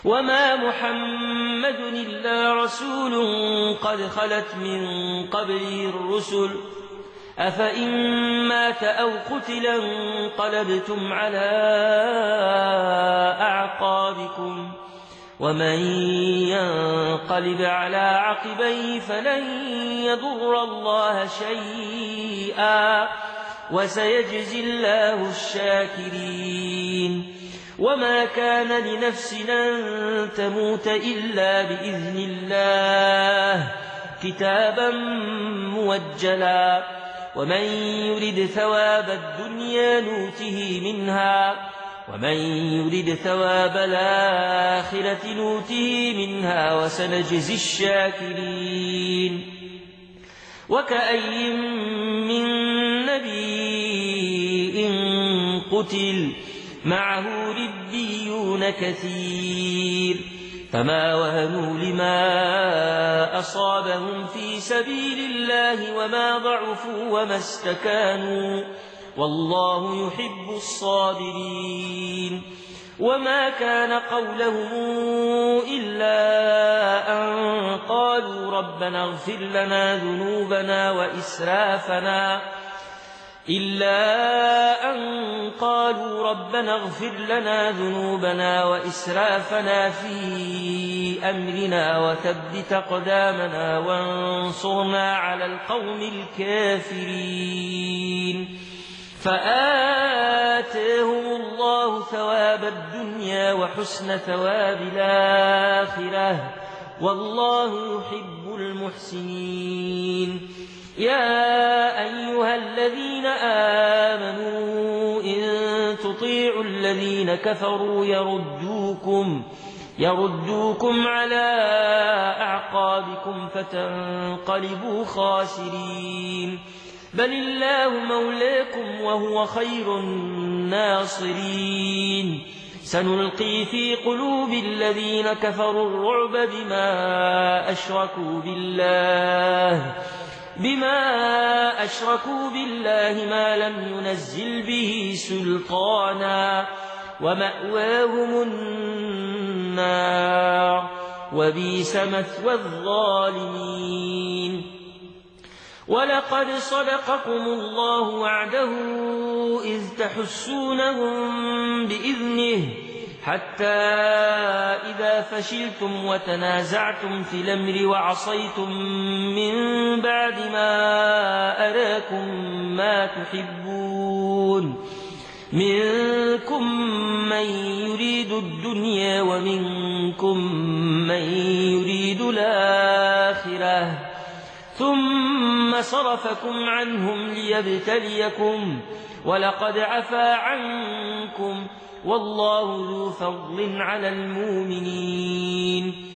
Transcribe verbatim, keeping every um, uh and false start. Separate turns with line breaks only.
وما محمد إلا رسول قد خلت من قبله الرسل أفإن مات أو قتل انقلبتم على أعقابكم ومن ينقلب على عقبيه فلن يضر الله شيئا وسيجزي الله الشاكرين. وما كان لنفس أن تموت إلا بإذن الله كتابا موجلا ومن يرد ثواب الدنيا نوته منها ومن يرد ثواب الآخرة نوته منها وسنجزي الشاكرين. وكأي من نبي قتل معه ربيون كثير فما وهنوا لما أصابهم في سبيل الله وما ضعفوا وما استكانوا والله يحب الصابرين. وما كان قولهم إلا أن قالوا ربنا اغفر لنا ذنوبنا وإسرافنا إلا أن قالوا ربنا اغفر لنا ذنوبنا وإسرافنا في أمرنا وثبت أقدامنا وانصرنا على القوم الكافرين. فآتاهم الله ثواب الدنيا وحسن ثواب الآخرة والله يحب المحسنين. يا أيها الذين آمنوا إن تطيعوا الذين كفروا يردوكم يردوكم على أعقابكم فتنقلبوا خاسرين. بل الله مولاكم وهو خير الناصرين. سنلقي في قلوب الذين كفروا الرعب بما أشركوا بالله بما أشركوا بالله ما لم ينزل به سلطانا ومأواهم النار وبئس مثوى الظالمين. ولقد صدقكم الله وعده إذ تحسونهم بإذنه حتى إذا فشلتم وتنازعتم في الأمر وعصيتم من بعد ما أراكم ما تحبون منكم من يريد الدنيا ومنكم من يريد الآخرة ثم صرفكم عنهم ليبتليكم ولقد عفا عنكم والله ذو فضل على المؤمنين.